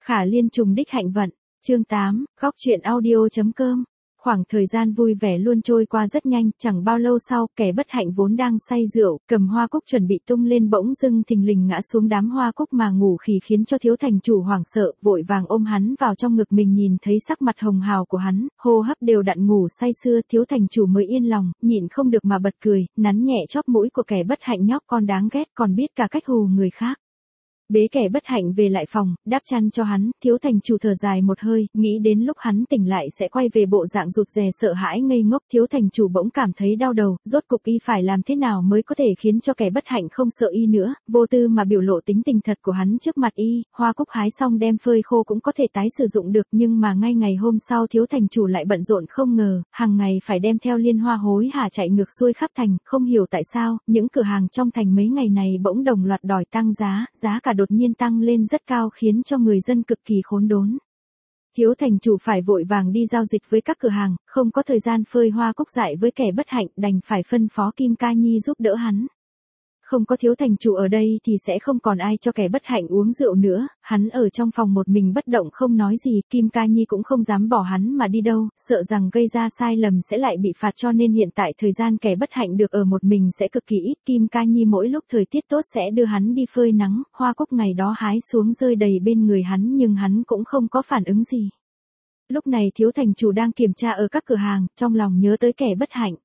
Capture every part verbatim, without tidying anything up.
Khả Liên trùng đích hạnh vận, chương tám, góc truyện audio.com. Khoảng thời gian vui vẻ luôn trôi qua rất nhanh, chẳng bao lâu sau, kẻ bất hạnh vốn đang say rượu, cầm hoa cúc chuẩn bị tung lên bỗng dưng thình lình ngã xuống đám hoa cúc mà ngủ khì khiến cho thiếu thành chủ hoảng sợ, vội vàng ôm hắn vào trong ngực mình nhìn thấy sắc mặt hồng hào của hắn, hô hấp đều đặn ngủ say sưa, thiếu thành chủ mới yên lòng, nhịn không được mà bật cười, nắn nhẹ chóp mũi của kẻ bất hạnh nhóc con đáng ghét còn biết cả cách hù người khác. Bế kẻ bất hạnh về lại phòng, đắp chăn cho hắn, thiếu thành chủ thở dài một hơi, nghĩ đến lúc hắn tỉnh lại sẽ quay về bộ dạng rụt rè sợ hãi ngây ngốc, thiếu thành chủ bỗng cảm thấy đau đầu, rốt cục y phải làm thế nào mới có thể khiến cho kẻ bất hạnh không sợ y nữa, vô tư mà biểu lộ tính tình thật của hắn trước mặt y, hoa cúc hái xong đem phơi khô cũng có thể tái sử dụng được, nhưng mà ngay ngày hôm sau thiếu thành chủ lại bận rộn không ngờ, hàng ngày phải đem theo liên hoa hối hả chạy ngược xuôi khắp thành, không hiểu tại sao, những cửa hàng trong thành mấy ngày này bỗng đồng loạt đòi tăng giá, giá cả đột nhiên tăng lên rất cao khiến cho người dân cực kỳ khốn đốn. Thiếu thành chủ phải vội vàng đi giao dịch với các cửa hàng, không có thời gian phơi hoa cúc dại với kẻ bất hạnh, đành phải phân phó Kim Ca Nhi giúp đỡ hắn. Không có thiếu thành chủ ở đây thì sẽ không còn ai cho kẻ bất hạnh uống rượu nữa, hắn ở trong phòng một mình bất động không nói gì, Kim Ca Nhi cũng không dám bỏ hắn mà đi đâu, sợ rằng gây ra sai lầm sẽ lại bị phạt cho nên hiện tại thời gian kẻ bất hạnh được ở một mình sẽ cực kỳ ít, Kim Ca Nhi mỗi lúc thời tiết tốt sẽ đưa hắn đi phơi nắng, hoa cúc ngày đó hái xuống rơi đầy bên người hắn nhưng hắn cũng không có phản ứng gì. Lúc này thiếu thành chủ đang kiểm tra ở các cửa hàng, trong lòng nhớ tới kẻ bất hạnh.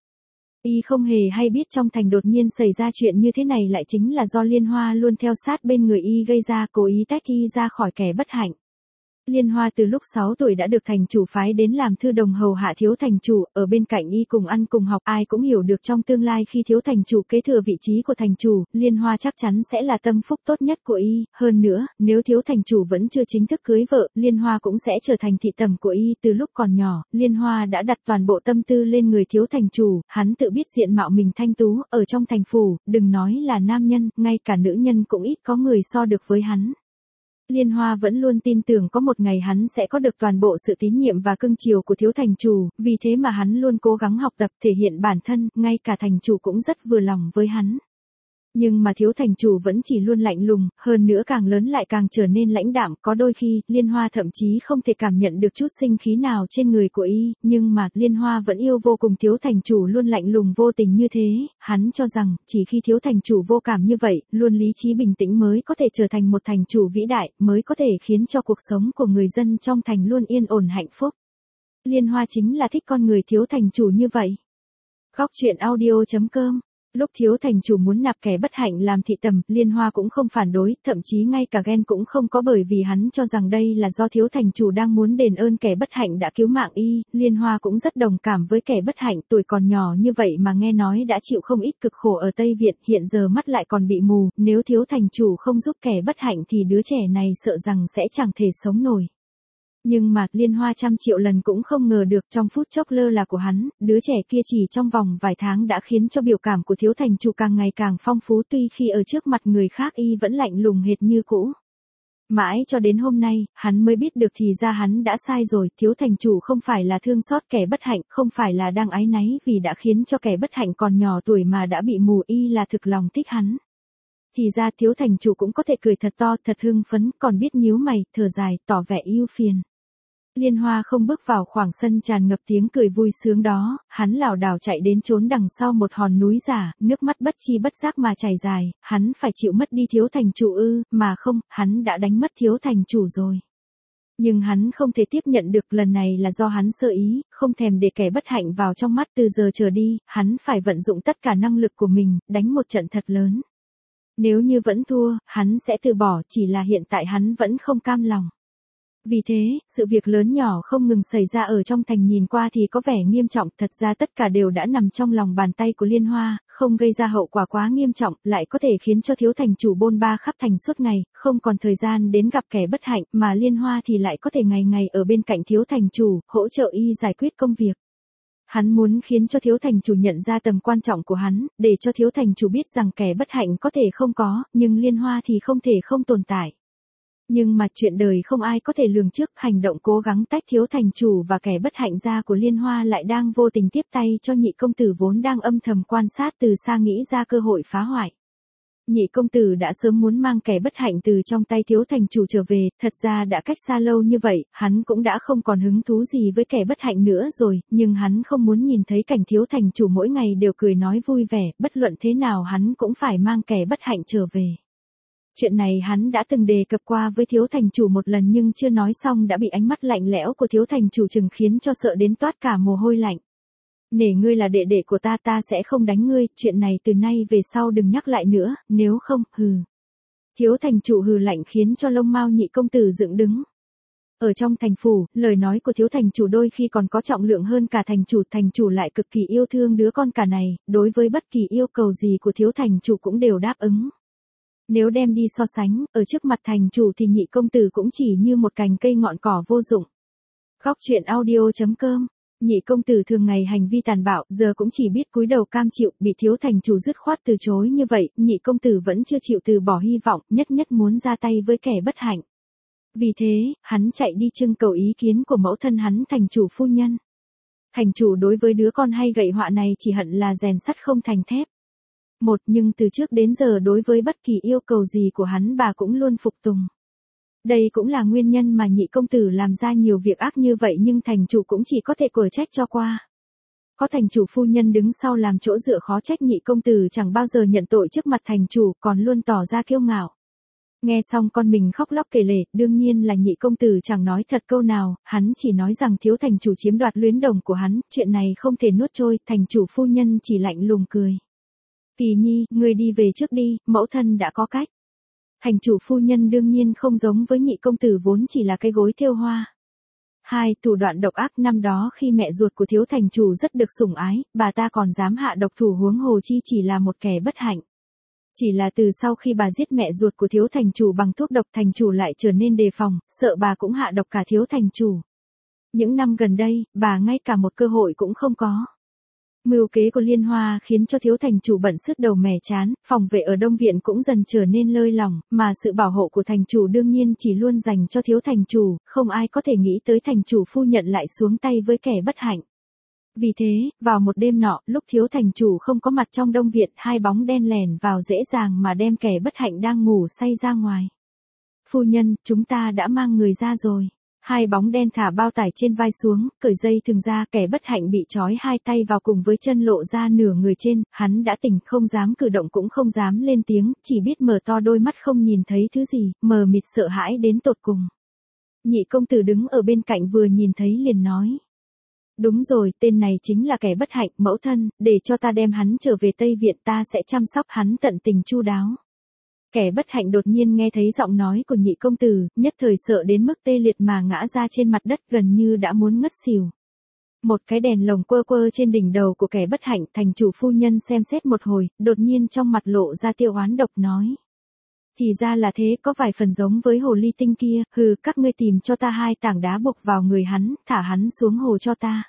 Y không hề hay biết trong thành đột nhiên xảy ra chuyện như thế này lại chính là do Liên Hoa luôn theo sát bên người Y gây ra, cố ý tách Y ra khỏi kẻ bất hạnh. Liên Hoa từ lúc sáu tuổi đã được thành chủ phái đến làm thư đồng hầu hạ thiếu thành chủ, ở bên cạnh Y cùng ăn cùng học, ai cũng hiểu được trong tương lai khi thiếu thành chủ kế thừa vị trí của thành chủ, Liên Hoa chắc chắn sẽ là tâm phúc tốt nhất của Y, hơn nữa, nếu thiếu thành chủ vẫn chưa chính thức cưới vợ, Liên Hoa cũng sẽ trở thành thị tẩm của Y, từ lúc còn nhỏ, Liên Hoa đã đặt toàn bộ tâm tư lên người thiếu thành chủ, hắn tự biết diện mạo mình thanh tú, ở trong thành phủ, đừng nói là nam nhân, ngay cả nữ nhân cũng ít có người so được với hắn. Liên Hoa vẫn luôn tin tưởng có một ngày hắn sẽ có được toàn bộ sự tín nhiệm và cưng chiều của thiếu thành chủ, vì thế mà hắn luôn cố gắng học tập thể hiện bản thân, ngay cả thành chủ cũng rất vừa lòng với hắn. Nhưng mà thiếu thành chủ vẫn chỉ luôn lạnh lùng, hơn nữa càng lớn lại càng trở nên lãnh đạm, có đôi khi, Liên Hoa thậm chí không thể cảm nhận được chút sinh khí nào trên người của Y, nhưng mà, Liên Hoa vẫn yêu vô cùng thiếu thành chủ luôn lạnh lùng vô tình như thế, hắn cho rằng, chỉ khi thiếu thành chủ vô cảm như vậy, luôn lý trí bình tĩnh mới có thể trở thành một thành chủ vĩ đại, mới có thể khiến cho cuộc sống của người dân trong thành luôn yên ổn hạnh phúc. Liên Hoa chính là thích con người thiếu thành chủ như vậy. Góc truyện audio.com. Lúc thiếu thành chủ muốn nạp kẻ bất hạnh làm thị tẩm, Liên Hoa cũng không phản đối, thậm chí ngay cả ghen cũng không có bởi vì hắn cho rằng đây là do thiếu thành chủ đang muốn đền ơn kẻ bất hạnh đã cứu mạng Y, Liên Hoa cũng rất đồng cảm với kẻ bất hạnh, tuổi còn nhỏ như vậy mà nghe nói đã chịu không ít cực khổ ở Tây Việt, hiện giờ mắt lại còn bị mù, nếu thiếu thành chủ không giúp kẻ bất hạnh thì đứa trẻ này sợ rằng sẽ chẳng thể sống nổi. Nhưng mà, Liên Hoa trăm triệu lần cũng không ngờ được trong phút chốc lơ là của hắn, đứa trẻ kia chỉ trong vòng vài tháng đã khiến cho biểu cảm của thiếu thành chủ càng ngày càng phong phú tuy khi ở trước mặt người khác Y vẫn lạnh lùng hệt như cũ. Mãi cho đến hôm nay, hắn mới biết được thì ra hắn đã sai rồi, thiếu thành chủ không phải là thương xót kẻ bất hạnh, không phải là đang áy náy vì đã khiến cho kẻ bất hạnh còn nhỏ tuổi mà đã bị mù, Y là thực lòng thích hắn. Thì ra thiếu thành chủ cũng có thể cười thật to, thật hưng phấn, còn biết nhíu mày, thở dài, tỏ vẻ ưu phiền. Liên Hoa không bước vào khoảng sân tràn ngập tiếng cười vui sướng đó, hắn lảo đảo chạy đến trốn đằng sau một hòn núi giả, nước mắt bất chi bất giác mà chảy dài, hắn phải chịu mất đi thiếu thành chủ ư, mà không, hắn đã đánh mất thiếu thành chủ rồi. Nhưng hắn không thể tiếp nhận được, lần này là do hắn sơ ý, không thèm để kẻ bất hạnh vào trong mắt, từ giờ trở đi, hắn phải vận dụng tất cả năng lực của mình, đánh một trận thật lớn. Nếu như vẫn thua, hắn sẽ từ bỏ, chỉ là hiện tại hắn vẫn không cam lòng. Vì thế, sự việc lớn nhỏ không ngừng xảy ra ở trong thành nhìn qua thì có vẻ nghiêm trọng, thật ra tất cả đều đã nằm trong lòng bàn tay của Liên Hoa, không gây ra hậu quả quá nghiêm trọng, lại có thể khiến cho thiếu thành chủ bôn ba khắp thành suốt ngày, không còn thời gian đến gặp kẻ bất hạnh, mà Liên Hoa thì lại có thể ngày ngày ở bên cạnh thiếu thành chủ, hỗ trợ Y giải quyết công việc. Hắn muốn khiến cho thiếu thành chủ nhận ra tầm quan trọng của hắn, để cho thiếu thành chủ biết rằng kẻ bất hạnh có thể không có, nhưng Liên Hoa thì không thể không tồn tại. Nhưng mà chuyện đời không ai có thể lường trước, hành động cố gắng tách thiếu thành chủ và kẻ bất hạnh ra của Liên Hoa lại đang vô tình tiếp tay cho nhị công tử vốn đang âm thầm quan sát từ xa nghĩ ra cơ hội phá hoại. Nhị công tử đã sớm muốn mang kẻ bất hạnh từ trong tay thiếu thành chủ trở về, thật ra đã cách xa lâu như vậy, hắn cũng đã không còn hứng thú gì với kẻ bất hạnh nữa rồi, nhưng hắn không muốn nhìn thấy cảnh thiếu thành chủ mỗi ngày đều cười nói vui vẻ, bất luận thế nào hắn cũng phải mang kẻ bất hạnh trở về. Chuyện này hắn đã từng đề cập qua với thiếu thành chủ một lần nhưng chưa nói xong đã bị ánh mắt lạnh lẽo của thiếu thành chủ chừng khiến cho sợ đến toát cả mồ hôi lạnh. Nể ngươi là đệ đệ của ta, ta sẽ không đánh ngươi, chuyện này từ nay về sau đừng nhắc lại nữa, nếu không, hừ. Thiếu thành chủ hừ lạnh khiến cho lông mao nhị công tử dựng đứng. Ở trong thành phủ, lời nói của thiếu thành chủ đôi khi còn có trọng lượng hơn cả thành chủ, thành chủ lại cực kỳ yêu thương đứa con cả này, đối với bất kỳ yêu cầu gì của thiếu thành chủ cũng đều đáp ứng. Nếu đem đi so sánh, ở trước mặt thành chủ thì nhị công tử cũng chỉ như một cành cây ngọn cỏ vô dụng. Góc truyện audio chấm com. Nhị công tử thường ngày hành vi tàn bạo, giờ cũng chỉ biết cúi đầu cam chịu, bị thiếu thành chủ dứt khoát từ chối như vậy, nhị công tử vẫn chưa chịu từ bỏ hy vọng, nhất nhất muốn ra tay với kẻ bất hạnh. Vì thế, hắn chạy đi trưng cầu ý kiến của mẫu thân hắn thành chủ phu nhân. Thành chủ đối với đứa con hay gậy họa này chỉ hận là rèn sắt không thành thép. Một nhưng từ trước đến giờ đối với bất kỳ yêu cầu gì của hắn bà cũng luôn phục tùng. Đây cũng là nguyên nhân mà nhị công tử làm ra nhiều việc ác như vậy nhưng thành chủ cũng chỉ có thể quở trách cho qua. Có thành chủ phu nhân đứng sau làm chỗ dựa khó trách nhị công tử chẳng bao giờ nhận tội trước mặt thành chủ còn luôn tỏ ra kiêu ngạo. Nghe xong con mình khóc lóc kể lể, đương nhiên là nhị công tử chẳng nói thật câu nào, hắn chỉ nói rằng thiếu thành chủ chiếm đoạt luyến đồng của hắn, chuyện này không thể nuốt trôi, thành chủ phu nhân chỉ lạnh lùng cười. Kỳ nhi, ngươi đi về trước đi, mẫu thân đã có cách. Thành chủ phu nhân đương nhiên không giống với nhị công tử vốn chỉ là cái gối thêu hoa. Hai, thủ đoạn độc ác năm đó khi mẹ ruột của thiếu thành chủ rất được sủng ái, bà ta còn dám hạ độc thủ huống hồ chi chỉ là một kẻ bất hạnh. Chỉ là từ sau khi bà giết mẹ ruột của thiếu thành chủ bằng thuốc độc thành chủ lại trở nên đề phòng, sợ bà cũng hạ độc cả thiếu thành chủ. Những năm gần đây, bà ngay cả một cơ hội cũng không có. Mưu kế của Liên Hoa khiến cho thiếu thành chủ bận sứt đầu mẻ chán, phòng vệ ở Đông Viện cũng dần trở nên lơi lỏng, mà sự bảo hộ của thành chủ đương nhiên chỉ luôn dành cho thiếu thành chủ, không ai có thể nghĩ tới thành chủ phu nhận lại xuống tay với kẻ bất hạnh. Vì thế, vào một đêm nọ, lúc thiếu thành chủ không có mặt trong Đông Viện, hai bóng đen lèn vào dễ dàng mà đem kẻ bất hạnh đang ngủ say ra ngoài. Phu nhân, chúng ta đã mang người ra rồi. Hai bóng đen thả bao tải trên vai xuống, cởi dây thừng ra, kẻ bất hạnh bị trói hai tay vào cùng với chân lộ ra nửa người trên, hắn đã tỉnh không dám cử động cũng không dám lên tiếng, chỉ biết mở to đôi mắt không nhìn thấy thứ gì, mờ mịt sợ hãi đến tột cùng. Nhị công tử đứng ở bên cạnh vừa nhìn thấy liền nói. Đúng rồi, tên này chính là kẻ bất hạnh, mẫu thân, để cho ta đem hắn trở về Tây Viện ta sẽ chăm sóc hắn tận tình chu đáo. Kẻ bất hạnh đột nhiên nghe thấy giọng nói của nhị công tử, nhất thời sợ đến mức tê liệt mà ngã ra trên mặt đất gần như đã muốn ngất xỉu. Một cái đèn lồng quơ quơ trên đỉnh đầu của kẻ bất hạnh, thành chủ phu nhân xem xét một hồi, đột nhiên trong mặt lộ ra tiêu oán độc nói. Thì ra là thế, có vài phần giống với hồ ly tinh kia, hừ, các ngươi tìm cho ta hai tảng đá buộc vào người hắn, thả hắn xuống hồ cho ta.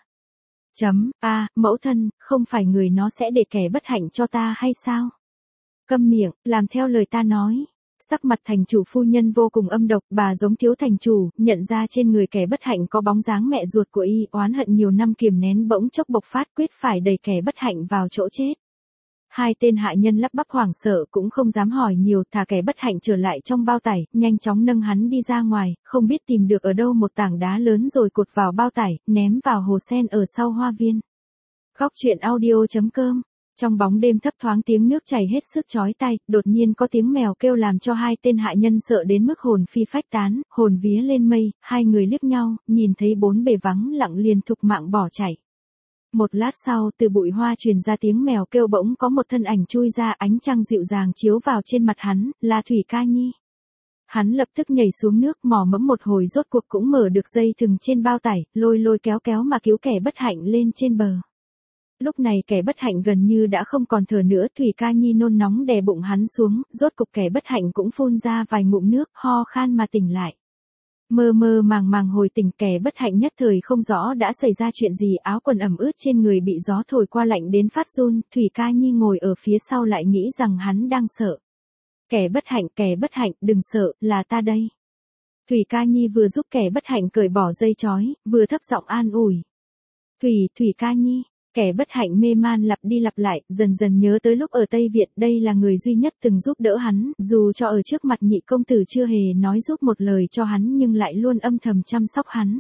Chấm, a, à, mẫu thân, không phải người nó sẽ để kẻ bất hạnh cho ta hay sao? Câm miệng, làm theo lời ta nói. Sắc mặt thành chủ phu nhân vô cùng âm độc, bà giống thiếu thành chủ, nhận ra trên người kẻ bất hạnh có bóng dáng mẹ ruột của y, oán hận nhiều năm kiềm nén bỗng chốc bộc phát quyết phải đẩy kẻ bất hạnh vào chỗ chết. Hai tên hạ nhân lắp bắp hoảng sợ cũng không dám hỏi nhiều, thả kẻ bất hạnh trở lại trong bao tải, nhanh chóng nâng hắn đi ra ngoài, không biết tìm được ở đâu một tảng đá lớn rồi cột vào bao tải, ném vào hồ sen ở sau hoa viên. Góc truyện audio chấm com. Trong bóng đêm thấp thoáng tiếng nước chảy hết sức chói tai, đột nhiên có tiếng mèo kêu làm cho hai tên hạ nhân sợ đến mức hồn phi phách tán, hồn vía lên mây, hai người liếc nhau, nhìn thấy bốn bề vắng lặng liền thục mạng bỏ chạy. Một lát sau, từ bụi hoa truyền ra tiếng mèo kêu bỗng có một thân ảnh chui ra, ánh trăng dịu dàng chiếu vào trên mặt hắn, là Thủy Ca Nhi. Hắn lập tức nhảy xuống nước, mò mẫm một hồi rốt cuộc cũng mở được dây thừng trên bao tải, lôi lôi kéo kéo mà cứu kẻ bất hạnh lên trên bờ. Lúc này kẻ bất hạnh gần như đã không còn thở nữa, Thủy Ca Nhi nôn nóng đè bụng hắn xuống, rốt cục kẻ bất hạnh cũng phun ra vài ngụm nước, ho khan mà tỉnh lại. Mơ mơ màng màng hồi tỉnh, kẻ bất hạnh nhất thời không rõ đã xảy ra chuyện gì, áo quần ẩm ướt trên người bị gió thổi qua lạnh đến phát run, Thủy Ca Nhi ngồi ở phía sau lại nghĩ rằng hắn đang sợ. Kẻ bất hạnh, kẻ bất hạnh, đừng sợ, là ta đây. Thủy Ca Nhi vừa giúp kẻ bất hạnh cởi bỏ dây chói, vừa thấp giọng an ủi. Thủy, Thủy Ca Nhi. Kẻ bất hạnh mê man lặp đi lặp lại, dần dần nhớ tới lúc ở Tây Viện, đây là người duy nhất từng giúp đỡ hắn, dù cho ở trước mặt nhị công tử chưa hề nói giúp một lời cho hắn nhưng lại luôn âm thầm chăm sóc hắn.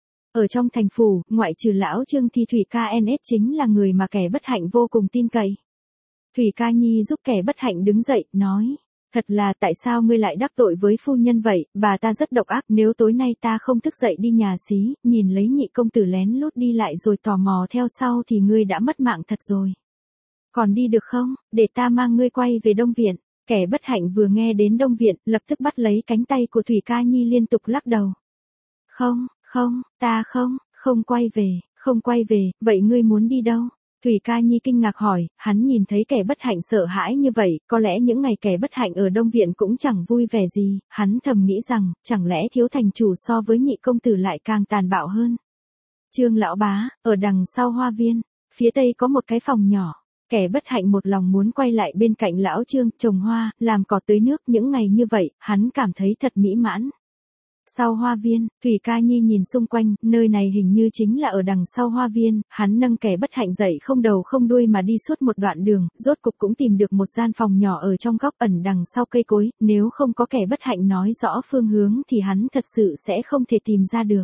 Ở trong thành phủ, ngoại trừ lão Trương thì Thủy Ca en ét chính là người mà kẻ bất hạnh vô cùng tin cậy. Thủy Ca Nhi giúp kẻ bất hạnh đứng dậy, nói. Thật là tại sao ngươi lại đắc tội với phu nhân vậy, bà ta rất độc ác, nếu tối nay ta không thức dậy đi nhà xí, nhìn lấy nhị công tử lén lút đi lại rồi tò mò theo sau thì ngươi đã mất mạng thật rồi. Còn đi được không, để ta mang ngươi quay về Đông Viện. Kẻ bất hạnh vừa nghe đến Đông Viện, lập tức bắt lấy cánh tay của Thủy Ca Nhi liên tục lắc đầu. Không, không, ta không, không quay về, không quay về, vậy ngươi muốn đi đâu? Thủy Ca Nhi kinh ngạc hỏi, hắn nhìn thấy kẻ bất hạnh sợ hãi như vậy, có lẽ những ngày kẻ bất hạnh ở Đông Viện cũng chẳng vui vẻ gì, hắn thầm nghĩ rằng, chẳng lẽ thiếu thành chủ so với nhị công tử lại càng tàn bạo hơn. Trương lão bá, ở đằng sau hoa viên, phía tây có một cái phòng nhỏ, kẻ bất hạnh một lòng muốn quay lại bên cạnh lão Trương, trồng hoa, làm cỏ tưới nước, những ngày như vậy, hắn cảm thấy thật mỹ mãn. Sau hoa viên, Thủy Ca Nhi nhìn xung quanh, nơi này hình như chính là ở đằng sau hoa viên, hắn nâng kẻ bất hạnh dậy không đầu không đuôi mà đi suốt một đoạn đường, rốt cục cũng tìm được một gian phòng nhỏ ở trong góc ẩn đằng sau cây cối, nếu không có kẻ bất hạnh nói rõ phương hướng thì hắn thật sự sẽ không thể tìm ra được.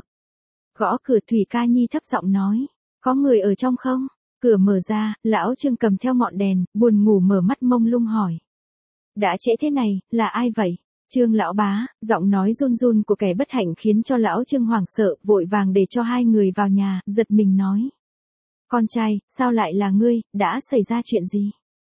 Gõ cửa, Thủy Ca Nhi thấp giọng nói, có người ở trong không? Cửa mở ra, lão Trương cầm theo ngọn đèn, buồn ngủ mở mắt mông lung hỏi. Đã trễ thế này, là ai vậy? Trương lão bá, giọng nói run run của kẻ bất hạnh khiến cho lão Trương hoảng sợ, vội vàng để cho hai người vào nhà, giật mình nói. Con trai, sao lại là ngươi, đã xảy ra chuyện gì?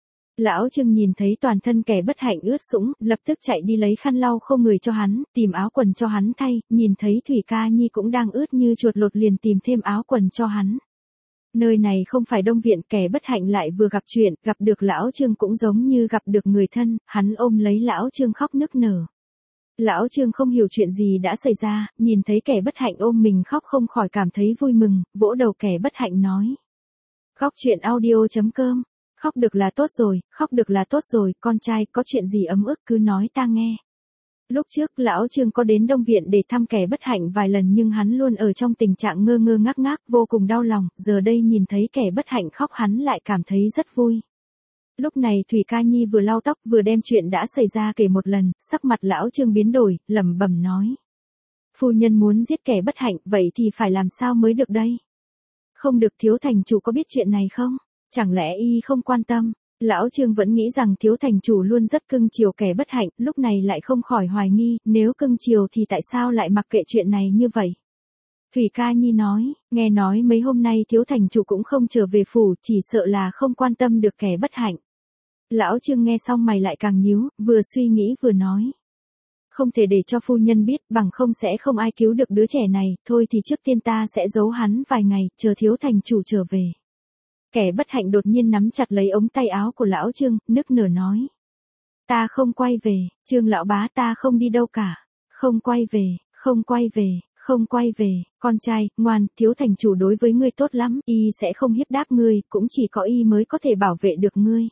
Lão Trương nhìn thấy toàn thân kẻ bất hạnh ướt sũng, lập tức chạy đi lấy khăn lau khô người cho hắn, tìm áo quần cho hắn thay, nhìn thấy Thủy Ca Nhi cũng đang ướt như chuột lột liền tìm thêm áo quần cho hắn. Nơi này không phải Đông Viện, kẻ bất hạnh lại vừa gặp chuyện, gặp được lão Trương cũng giống như gặp được người thân, hắn ôm lấy lão Trương khóc nức nở. Lão Trương không hiểu chuyện gì đã xảy ra, nhìn thấy kẻ bất hạnh ôm mình khóc không khỏi cảm thấy vui mừng, vỗ đầu kẻ bất hạnh nói. Khóc chuyện audio chấm com, khóc được là tốt rồi, khóc được là tốt rồi, con trai, có chuyện gì ấm ức cứ nói ta nghe. Lúc trước, lão Trương có đến Đông Viện để thăm kẻ bất hạnh vài lần nhưng hắn luôn ở trong tình trạng ngơ ngơ ngác ngác, vô cùng đau lòng, giờ đây nhìn thấy kẻ bất hạnh khóc hắn lại cảm thấy rất vui. Lúc này Thủy Ca Nhi vừa lau tóc vừa đem chuyện đã xảy ra kể một lần, sắc mặt lão Trương biến đổi, lẩm bẩm nói. Phu nhân muốn giết kẻ bất hạnh, vậy thì phải làm sao mới được đây? Không được, thiếu thành chủ có biết chuyện này không? Chẳng lẽ y không quan tâm? Lão Trương vẫn nghĩ rằng thiếu thành chủ luôn rất cưng chiều kẻ bất hạnh, lúc này lại không khỏi hoài nghi, nếu cưng chiều thì tại sao lại mặc kệ chuyện này như vậy? Thủy Ca Nhi nói, nghe nói mấy hôm nay thiếu thành chủ cũng không trở về phủ, chỉ sợ là không quan tâm được kẻ bất hạnh. Lão Trương nghe xong mày lại càng nhíu, vừa suy nghĩ vừa nói. Không thể để cho phu nhân biết, bằng không sẽ không ai cứu được đứa trẻ này, thôi thì trước tiên ta sẽ giấu hắn vài ngày, chờ thiếu thành chủ trở về. Kẻ bất hạnh đột nhiên nắm chặt lấy ống tay áo của lão Trương, nức nở nói. Ta không quay về, Trương lão bá, ta không đi đâu cả. Không quay về, không quay về, không quay về, con trai, ngoan, thiếu thành chủ đối với ngươi tốt lắm, y sẽ không hiếp đáp ngươi, cũng chỉ có y mới có thể bảo vệ được ngươi.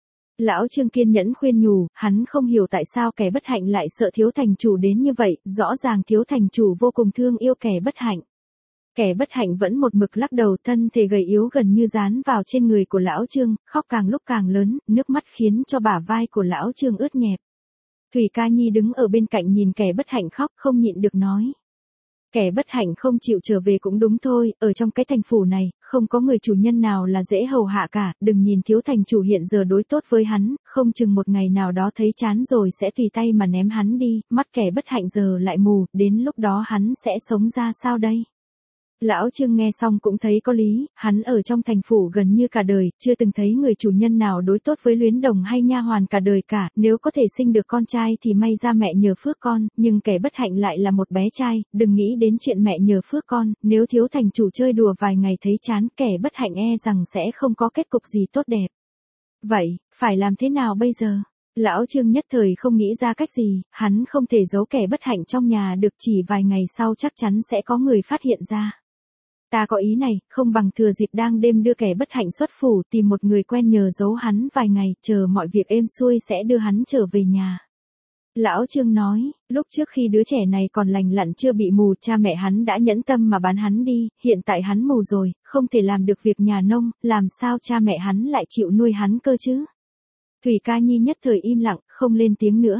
Lão Trương kiên nhẫn khuyên nhủ, hắn không hiểu tại sao kẻ bất hạnh lại sợ thiếu thành chủ đến như vậy, rõ ràng thiếu thành chủ vô cùng thương yêu kẻ bất hạnh. Kẻ bất hạnh vẫn một mực lắc đầu, thân thể gầy yếu gần như dán vào trên người của lão Trương, khóc càng lúc càng lớn, nước mắt khiến cho bả vai của lão Trương ướt nhẹp. Thủy Ca Nhi đứng ở bên cạnh nhìn kẻ bất hạnh khóc không nhịn được nói. Kẻ bất hạnh không chịu trở về cũng đúng thôi, ở trong cái thành phủ này, không có người chủ nhân nào là dễ hầu hạ cả, đừng nhìn thiếu thành chủ hiện giờ đối tốt với hắn, không chừng một ngày nào đó thấy chán rồi sẽ tùy tay mà ném hắn đi, mắt kẻ bất hạnh giờ lại mù, đến lúc đó hắn sẽ sống ra sao đây? Lão Trương nghe xong cũng thấy có lý, hắn ở trong thành phủ gần như cả đời, chưa từng thấy người chủ nhân nào đối tốt với luyến đồng hay nha hoàn cả đời cả, nếu có thể sinh được con trai thì may ra mẹ nhờ phước con, nhưng kẻ bất hạnh lại là một bé trai, đừng nghĩ đến chuyện mẹ nhờ phước con, nếu thiếu thành chủ chơi đùa vài ngày thấy chán, kẻ bất hạnh e rằng sẽ không có kết cục gì tốt đẹp. Vậy, phải làm thế nào bây giờ? Lão Trương nhất thời không nghĩ ra cách gì, hắn không thể giấu kẻ bất hạnh trong nhà được, chỉ vài ngày sau chắc chắn sẽ có người phát hiện ra. Ta có ý này, không bằng thừa dịp đang đêm đưa kẻ bất hạnh xuất phủ, tìm một người quen nhờ giấu hắn vài ngày, chờ mọi việc êm xuôi sẽ đưa hắn trở về nhà. Lão Trương nói, lúc trước khi đứa trẻ này còn lành lặn chưa bị mù, cha mẹ hắn đã nhẫn tâm mà bán hắn đi, hiện tại hắn mù rồi, không thể làm được việc nhà nông, làm sao cha mẹ hắn lại chịu nuôi hắn cơ chứ? Thủy Ca Nhi nhất thời im lặng, không lên tiếng nữa.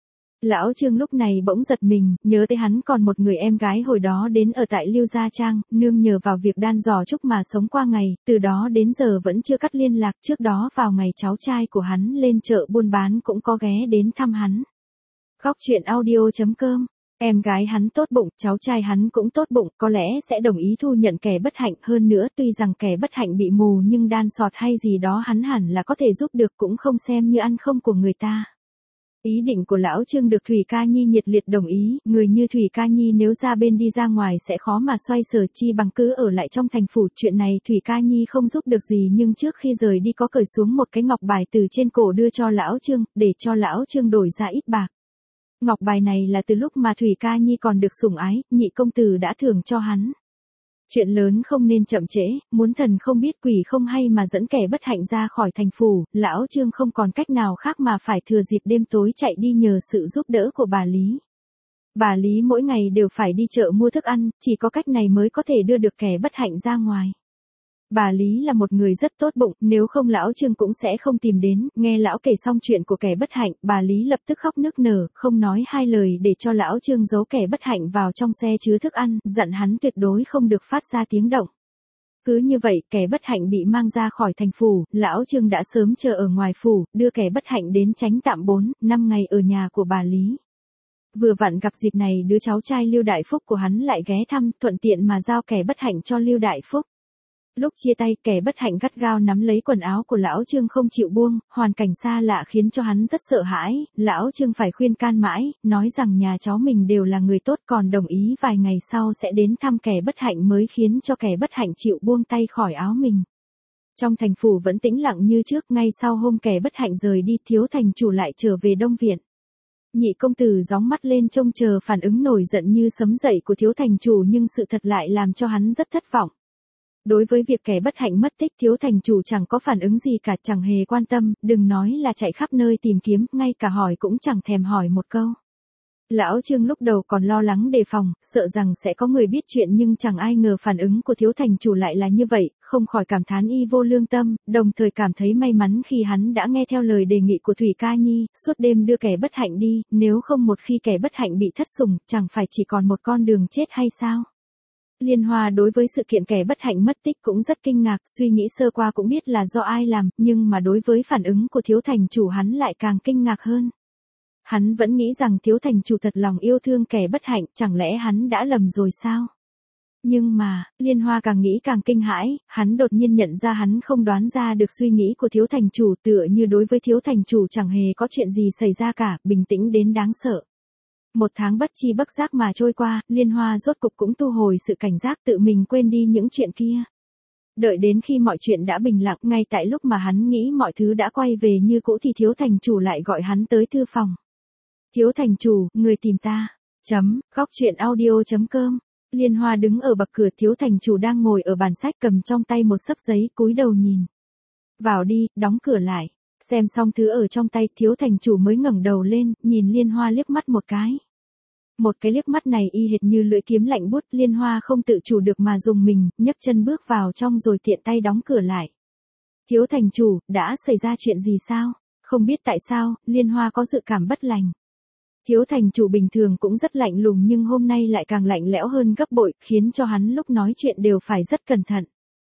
Lão Trương lúc này bỗng giật mình, nhớ tới hắn còn một người em gái hồi đó đến ở tại Lưu Gia Trang, nương nhờ vào việc đan giò trúc mà sống qua ngày, từ đó đến giờ vẫn chưa cắt liên lạc, trước đó vào ngày cháu trai của hắn lên chợ buôn bán cũng có ghé đến thăm hắn. Góc truyện audio chấm com, em gái hắn tốt bụng, cháu trai hắn cũng tốt bụng, có lẽ sẽ đồng ý thu nhận kẻ bất hạnh, hơn nữa tuy rằng kẻ bất hạnh bị mù nhưng đan sọt hay gì đó hắn hẳn là có thể giúp được, cũng không xem như ăn không của người ta. Ý định của lão Trương được Thủy Ca Nhi nhiệt liệt đồng ý, người như Thủy Ca Nhi nếu ra bên đi ra ngoài sẽ khó mà xoay sở, chi bằng cứ ở lại trong thành phủ. Chuyện này Thủy Ca Nhi không giúp được gì, nhưng trước khi rời đi có cởi xuống một cái ngọc bài từ trên cổ đưa cho lão Trương, để cho lão Trương đổi ra ít bạc. Ngọc bài này là từ lúc mà Thủy Ca Nhi còn được sủng ái, nhị công tử đã thưởng cho hắn. Chuyện lớn không nên chậm trễ, muốn thần không biết quỷ không hay mà dẫn kẻ bất hạnh ra khỏi thành phủ, lão Trương không còn cách nào khác mà phải thừa dịp đêm tối chạy đi nhờ sự giúp đỡ của bà Lý. Bà Lý mỗi ngày đều phải đi chợ mua thức ăn, chỉ có cách này mới có thể đưa được kẻ bất hạnh ra ngoài. Bà Lý là một người rất tốt bụng, nếu không lão Trương cũng sẽ không tìm đến. Nghe lão kể xong chuyện của kẻ bất hạnh, bà Lý lập tức khóc nức nở, không nói hai lời để cho lão Trương giấu kẻ bất hạnh vào trong xe chứa thức ăn, dặn hắn tuyệt đối không được phát ra tiếng động. Cứ như vậy, kẻ bất hạnh bị mang ra khỏi thành phủ, lão Trương đã sớm chờ ở ngoài phủ, đưa kẻ bất hạnh đến tránh tạm bốn, năm ngày ở nhà của bà Lý. Vừa vặn gặp dịp này đứa cháu trai Lưu Đại Phúc của hắn lại ghé thăm, thuận tiện mà giao kẻ bất hạnh cho Lưu Đại Phúc. Lúc chia tay, kẻ bất hạnh gắt gao nắm lấy quần áo của lão Trương không chịu buông, hoàn cảnh xa lạ khiến cho hắn rất sợ hãi, lão Trương phải khuyên can mãi, nói rằng nhà cháu mình đều là người tốt, còn đồng ý vài ngày sau sẽ đến thăm kẻ bất hạnh, mới khiến cho kẻ bất hạnh chịu buông tay khỏi áo mình. Trong thành phủ vẫn tĩnh lặng như trước, ngay sau hôm kẻ bất hạnh rời đi, Thiếu thành chủ lại trở về Đông Viện. Nhị công tử gióng mắt lên trông chờ phản ứng nổi giận như sấm dậy của Thiếu thành chủ, nhưng sự thật lại làm cho hắn rất thất vọng. Đối với việc kẻ bất hạnh mất tích, Thiếu thành chủ chẳng có phản ứng gì cả, chẳng hề quan tâm, đừng nói là chạy khắp nơi tìm kiếm, ngay cả hỏi cũng chẳng thèm hỏi một câu. Lão Trương lúc đầu còn lo lắng đề phòng, sợ rằng sẽ có người biết chuyện, nhưng chẳng ai ngờ phản ứng của Thiếu thành chủ lại là như vậy, không khỏi cảm thán y vô lương tâm, đồng thời cảm thấy may mắn khi hắn đã nghe theo lời đề nghị của Thủy Ca Nhi, suốt đêm đưa kẻ bất hạnh đi, nếu không một khi kẻ bất hạnh bị thất sủng, chẳng phải chỉ còn một con đường chết hay sao? Liên Hoa đối với sự kiện kẻ bất hạnh mất tích cũng rất kinh ngạc, suy nghĩ sơ qua cũng biết là do ai làm, nhưng mà đối với phản ứng của Thiếu thành chủ hắn lại càng kinh ngạc hơn. Hắn vẫn nghĩ rằng Thiếu thành chủ thật lòng yêu thương kẻ bất hạnh, chẳng lẽ hắn đã lầm rồi sao? Nhưng mà, Liên Hoa càng nghĩ càng kinh hãi, hắn đột nhiên nhận ra hắn không đoán ra được suy nghĩ của Thiếu thành chủ, tựa như đối với Thiếu thành chủ chẳng hề có chuyện gì xảy ra cả, bình tĩnh đến đáng sợ. Một tháng bất chi bất giác mà trôi qua, Liên Hoa rốt cục cũng thu hồi sự cảnh giác, tự mình quên đi những chuyện kia. Đợi đến khi mọi chuyện đã bình lặng, ngay tại lúc mà hắn nghĩ mọi thứ đã quay về như cũ thì Thiếu thành chủ lại gọi hắn tới thư phòng. Thiếu thành chủ, người tìm ta. Chấm, góc truyện audio chấm com. Liên Hoa đứng ở bậc cửa, Thiếu thành chủ đang ngồi ở bàn sách cầm trong tay một xấp giấy, cúi đầu nhìn. Vào đi, đóng cửa lại. Xem xong thứ ở trong tay, Thiếu thành chủ mới ngẩng đầu lên, nhìn Liên Hoa liếc mắt một cái. Một cái liếc mắt này y hệt như lưỡi kiếm lạnh buốt, Liên Hoa không tự chủ được mà dùng mình, nhấc chân bước vào trong rồi tiện tay đóng cửa lại. Thiếu thành chủ, đã xảy ra chuyện gì sao? Không biết tại sao, Liên Hoa có dự cảm bất lành. Thiếu thành chủ bình thường cũng rất lạnh lùng nhưng hôm nay lại càng lạnh lẽo hơn gấp bội, khiến cho hắn lúc nói chuyện đều phải rất cẩn thận.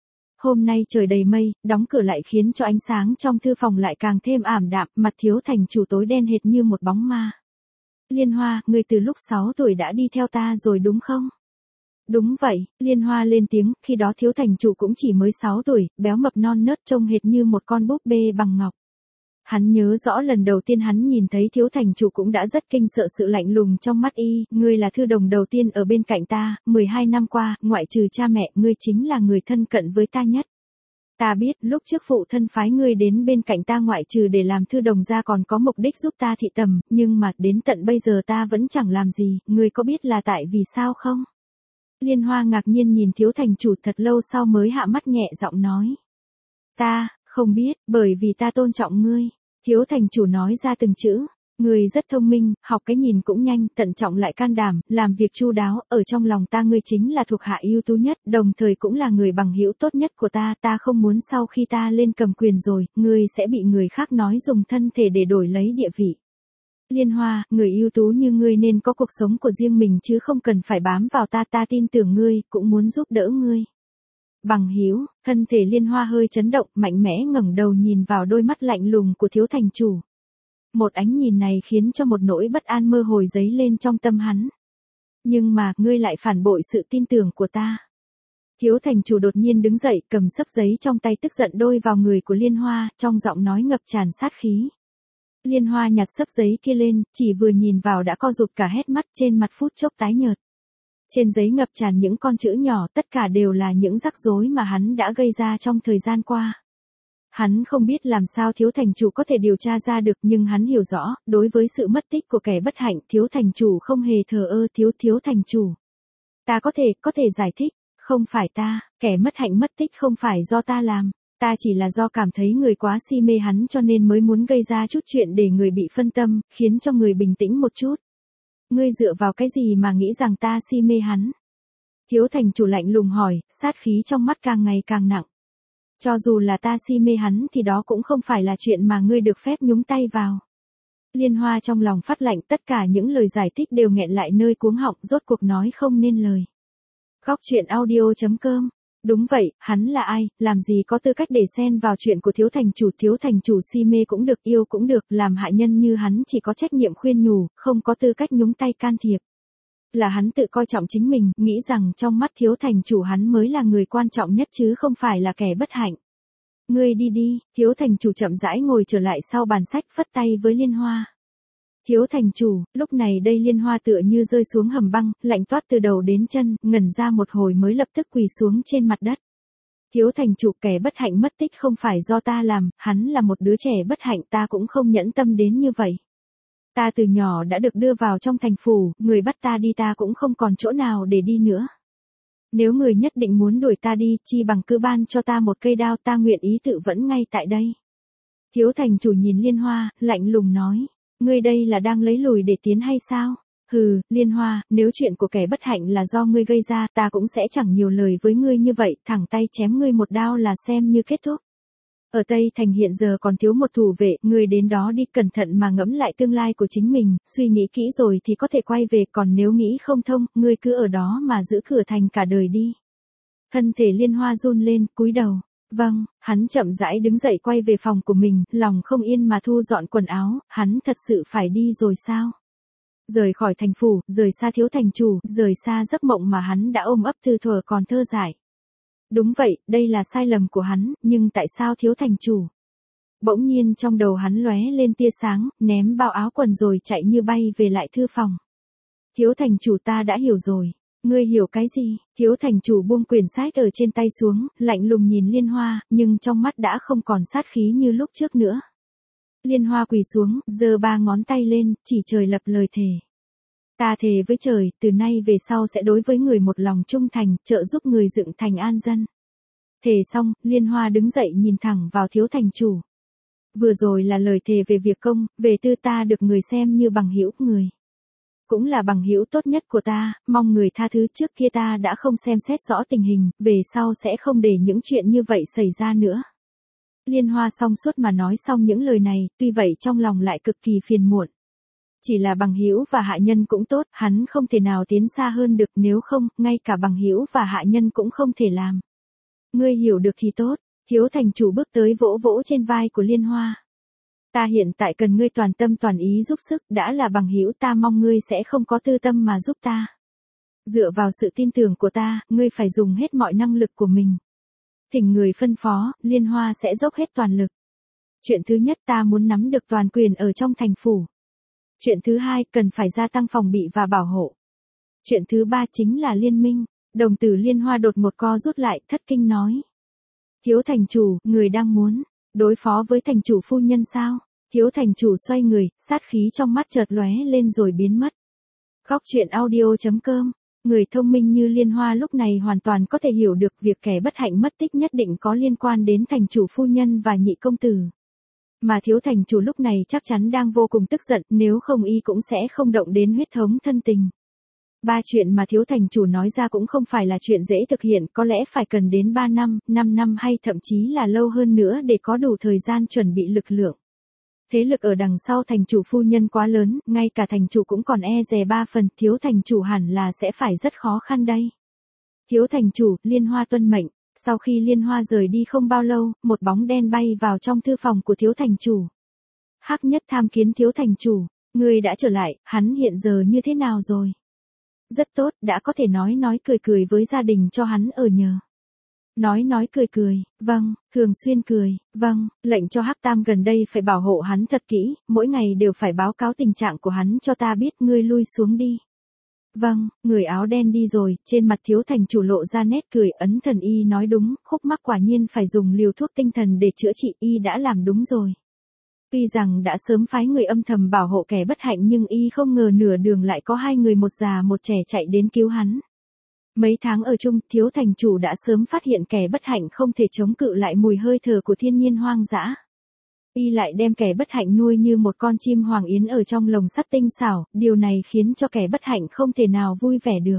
Hôm nay trời đầy mây, đóng cửa lại khiến cho ánh sáng trong thư phòng lại càng thêm ảm đạm, mặt Thiếu thành chủ tối đen hệt như một bóng ma. Liên Hoa, ngươi từ lúc sáu tuổi đã đi theo ta rồi đúng không? Đúng vậy, Liên Hoa lên tiếng, khi đó Thiếu thành chủ cũng chỉ mới sáu tuổi, béo mập non nớt trông hệt như một con búp bê bằng ngọc. Hắn nhớ rõ lần đầu tiên hắn nhìn thấy Thiếu thành chủ cũng đã rất kinh sợ sự lạnh lùng trong mắt y, ngươi là thư đồng đầu tiên ở bên cạnh ta, mười hai năm qua, ngoại trừ cha mẹ, ngươi chính là người thân cận với ta nhất. Ta biết, lúc trước phụ thân phái ngươi đến bên cạnh ta ngoại trừ để làm thư đồng ra còn có mục đích giúp ta thị tầm, nhưng mà đến tận bây giờ ta vẫn chẳng làm gì, ngươi có biết là tại vì sao không? Liên Hoa ngạc nhiên nhìn Thiếu thành chủ thật lâu sau mới hạ mắt nhẹ giọng nói. Ta, không biết, bởi vì ta tôn trọng ngươi. Thiếu thành chủ nói ra từng chữ. Ngươi rất thông minh, học cái nhìn cũng nhanh, tận trọng lại can đảm, làm việc chu đáo, ở trong lòng ta ngươi chính là thuộc hạ ưu tú nhất, đồng thời cũng là người bằng hữu tốt nhất của ta, ta không muốn sau khi ta lên cầm quyền rồi, ngươi sẽ bị người khác nói dùng thân thể để đổi lấy địa vị. Liên Hoa, người ưu tú như ngươi nên có cuộc sống của riêng mình chứ không cần phải bám vào ta, ta tin tưởng ngươi, cũng muốn giúp đỡ ngươi. Bằng hữu, thân thể Liên Hoa hơi chấn động, mạnh mẽ ngẩng đầu nhìn vào đôi mắt lạnh lùng của thiếu thành chủ. Một ánh nhìn này khiến cho một nỗi bất an mơ hồ dấy lên trong tâm hắn. Nhưng mà, ngươi lại phản bội sự tin tưởng của ta. Thiếu thành chủ đột nhiên đứng dậy, cầm xấp giấy trong tay tức giận đôi vào người của Liên Hoa, trong giọng nói ngập tràn sát khí. Liên Hoa nhặt xấp giấy kia lên, chỉ vừa nhìn vào đã co rụt cả hết mắt, trên mặt phút chốc tái nhợt. Trên giấy ngập tràn những con chữ nhỏ, tất cả đều là những rắc rối mà hắn đã gây ra trong thời gian qua. Hắn không biết làm sao thiếu thành chủ có thể điều tra ra được, nhưng hắn hiểu rõ, đối với sự mất tích của kẻ bất hạnh, thiếu thành chủ không hề thờ ơ. Thiếu thiếu thành chủ. Ta có thể, có thể giải thích, không phải ta, kẻ mất hạnh mất tích không phải do ta làm. Ta chỉ là do cảm thấy người quá si mê hắn cho nên mới muốn gây ra chút chuyện để người bị phân tâm, khiến cho người bình tĩnh một chút. Ngươi dựa vào cái gì mà nghĩ rằng ta si mê hắn? Thiếu thành chủ lạnh lùng hỏi, sát khí trong mắt càng ngày càng nặng. Cho dù là ta si mê hắn thì đó cũng không phải là chuyện mà ngươi được phép nhúng tay vào. Liên Hoa trong lòng phát lạnh, tất cả những lời giải thích đều nghẹn lại nơi cuống họng, rốt cuộc nói không nên lời. Góc truyện audio chấm com. Đúng vậy, hắn là ai, làm gì có tư cách để xen vào chuyện của thiếu thành chủ. Thiếu thành chủ si mê cũng được, yêu cũng được, làm hạ nhân như hắn chỉ có trách nhiệm khuyên nhủ, không có tư cách nhúng tay can thiệp. Là hắn tự coi trọng chính mình, nghĩ rằng trong mắt thiếu thành chủ hắn mới là người quan trọng nhất chứ không phải là kẻ bất hạnh. Ngươi đi đi, thiếu thành chủ chậm rãi ngồi trở lại sau bàn sách, phất tay với Liên Hoa. Thiếu thành chủ, lúc này đây Liên Hoa tựa như rơi xuống hầm băng, lạnh toát từ đầu đến chân, ngẩn ra một hồi mới lập tức quỳ xuống trên mặt đất. Thiếu thành chủ, kẻ bất hạnh mất tích không phải do ta làm, hắn là một đứa trẻ bất hạnh, ta cũng không nhẫn tâm đến như vậy. Ta từ nhỏ đã được đưa vào trong thành phủ, người bắt ta đi ta cũng không còn chỗ nào để đi nữa. Nếu người nhất định muốn đuổi ta đi, chi bằng cứ ban cho ta một cây đao, ta nguyện ý tự vẫn ngay tại đây. Thiếu thành chủ nhìn Liên Hoa, lạnh lùng nói, ngươi đây là đang lấy lùi để tiến hay sao? Hừ, Liên Hoa, nếu chuyện của kẻ bất hạnh là do ngươi gây ra, ta cũng sẽ chẳng nhiều lời với ngươi như vậy, thẳng tay chém ngươi một đao là xem như kết thúc. Ở Tây Thành hiện giờ còn thiếu một thủ vệ, ngươi đến đó đi, cẩn thận mà ngẫm lại tương lai của chính mình, suy nghĩ kỹ rồi thì có thể quay về, còn nếu nghĩ không thông, ngươi cứ ở đó mà giữ cửa thành cả đời đi. Thân thể Liên Hoa run lên, cúi đầu. Vâng, hắn chậm rãi đứng dậy quay về phòng của mình, lòng không yên mà thu dọn quần áo, hắn thật sự phải đi rồi sao? Rời khỏi thành phủ, rời xa thiếu thành chủ, rời xa giấc mộng mà hắn đã ôm ấp từ thuở còn thơ dại. Đúng vậy, đây là sai lầm của hắn, nhưng tại sao thiếu thành chủ? Bỗng nhiên trong đầu hắn lóe lên tia sáng, ném bao áo quần rồi chạy như bay về lại thư phòng. Thiếu thành chủ, ta đã hiểu rồi. Ngươi hiểu cái gì? Thiếu thành chủ buông quyển sách ở trên tay xuống, lạnh lùng nhìn Liên Hoa, nhưng trong mắt đã không còn sát khí như lúc trước nữa. Liên Hoa quỳ xuống, giơ ba ngón tay lên, chỉ trời lập lời thề. Ta thề với trời, từ nay về sau sẽ đối với người một lòng trung thành, trợ giúp người dựng thành an dân. Thề xong, Liên Hoa đứng dậy nhìn thẳng vào thiếu thành chủ. Vừa rồi là lời thề về việc công, về tư, ta được người xem như bằng hữu người. Cũng là bằng hữu tốt nhất của ta, mong người tha thứ, trước kia ta đã không xem xét rõ tình hình, về sau sẽ không để những chuyện như vậy xảy ra nữa. Liên Hoa song suốt mà nói xong những lời này, tuy vậy trong lòng lại cực kỳ phiền muộn. Chỉ là bằng hữu và hạ nhân cũng tốt, hắn không thể nào tiến xa hơn được, nếu không, ngay cả bằng hữu và hạ nhân cũng không thể làm. Ngươi hiểu được thì tốt, thiếu thành chủ bước tới vỗ vỗ trên vai của Liên Hoa. Ta hiện tại cần ngươi toàn tâm toàn ý giúp sức, đã là bằng hữu ta mong ngươi sẽ không có tư tâm mà giúp ta. Dựa vào sự tin tưởng của ta, ngươi phải dùng hết mọi năng lực của mình. Thỉnh người phân phó, Liên Hoa sẽ dốc hết toàn lực. Chuyện thứ nhất, ta muốn nắm được toàn quyền ở trong thành phủ. Chuyện thứ hai, cần phải gia tăng phòng bị và bảo hộ. Chuyện thứ ba chính là liên minh. Đồng tử Liên Hoa đột một co rút lại, thất kinh nói. Thiếu thành chủ, người đang muốn đối phó với thành chủ phu nhân sao? Thiếu thành chủ xoay người, sát khí trong mắt chợt lóe lên rồi biến mất. Góc truyện audio chấm com. Người thông minh như Liên Hoa lúc này hoàn toàn có thể hiểu được việc kẻ bất hạnh mất tích nhất định có liên quan đến thành chủ phu nhân và nhị công tử. Mà thiếu thành chủ lúc này chắc chắn đang vô cùng tức giận, nếu không y cũng sẽ không động đến huyết thống thân tình. Ba chuyện mà thiếu thành chủ nói ra cũng không phải là chuyện dễ thực hiện, có lẽ phải cần đến ba năm, năm năm hay thậm chí là lâu hơn nữa để có đủ thời gian chuẩn bị lực lượng. Thế lực ở đằng sau thành chủ phu nhân quá lớn, ngay cả thành chủ cũng còn e dè ba phần, thiếu thành chủ hẳn là sẽ phải rất khó khăn đây. Thiếu thành chủ, Liên Hoa tuân mệnh. Sau khi Liên Hoa rời đi không bao lâu, một bóng đen bay vào trong thư phòng của thiếu thành chủ. Hắc Nhất tham kiến thiếu thành chủ, người đã trở lại, hắn hiện giờ như thế nào rồi? Rất tốt, đã có thể nói nói cười cười với gia đình cho hắn ở nhờ. Nói nói cười cười, vâng, thường xuyên cười, vâng, lệnh cho Hắc Tam gần đây phải bảo hộ hắn thật kỹ, mỗi ngày đều phải báo cáo tình trạng của hắn cho ta biết, ngươi lui xuống đi. Vâng, người áo đen đi rồi, trên mặt thiếu thành chủ lộ ra nét cười, Ấn Thần Y nói đúng, khúc mắc quả nhiên phải dùng liều thuốc tinh thần để chữa trị, y đã làm đúng rồi. Tuy rằng đã sớm phái người âm thầm bảo hộ kẻ bất hạnh nhưng y không ngờ nửa đường lại có hai người một già một trẻ chạy đến cứu hắn. Mấy tháng ở chung, thiếu thành chủ đã sớm phát hiện kẻ bất hạnh không thể chống cự lại mùi hơi thở của thiên nhiên hoang dã. Y lại đem kẻ bất hạnh nuôi như một con chim hoàng yến ở trong lồng sắt tinh xảo, điều này khiến cho kẻ bất hạnh không thể nào vui vẻ được.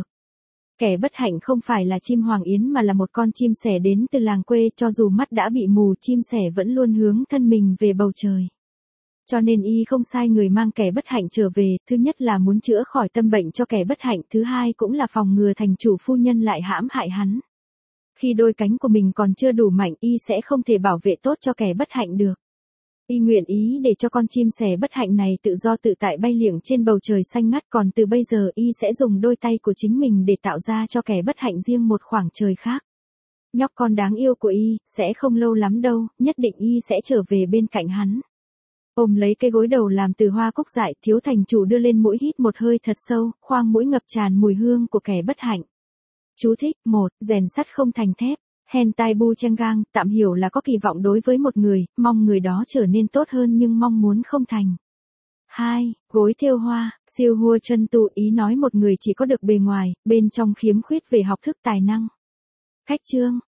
Kẻ bất hạnh không phải là chim hoàng yến mà là một con chim sẻ đến từ làng quê, cho dù mắt đã bị mù, chim sẻ vẫn luôn hướng thân mình về bầu trời. Cho nên y không sai người mang kẻ bất hạnh trở về, thứ nhất là muốn chữa khỏi tâm bệnh cho kẻ bất hạnh, thứ hai cũng là phòng ngừa thành chủ phu nhân lại hãm hại hắn. Khi đôi cánh của mình còn chưa đủ mạnh, y sẽ không thể bảo vệ tốt cho kẻ bất hạnh được. Y nguyện ý để cho con chim sẻ bất hạnh này tự do tự tại bay liệng trên bầu trời xanh ngắt, còn từ bây giờ y sẽ dùng đôi tay của chính mình để tạo ra cho kẻ bất hạnh riêng một khoảng trời khác. Nhóc con đáng yêu của y, sẽ không lâu lắm đâu, nhất định y sẽ trở về bên cạnh hắn. Ôm lấy cái gối đầu làm từ hoa cúc dại, thiếu thành chủ đưa lên mũi hít một hơi thật sâu, khoang mũi ngập tràn mùi hương của kẻ bất hạnh. Chú thích, một, rèn sắt không thành thép. Hentai bu chen gang, tạm hiểu là có kỳ vọng đối với một người, mong người đó trở nên tốt hơn nhưng mong muốn không thành. hai. Gối thêu hoa, siêu hua chân tu, ý nói một người chỉ có được bề ngoài, bên trong khiếm khuyết về học thức tài năng. Khách chương,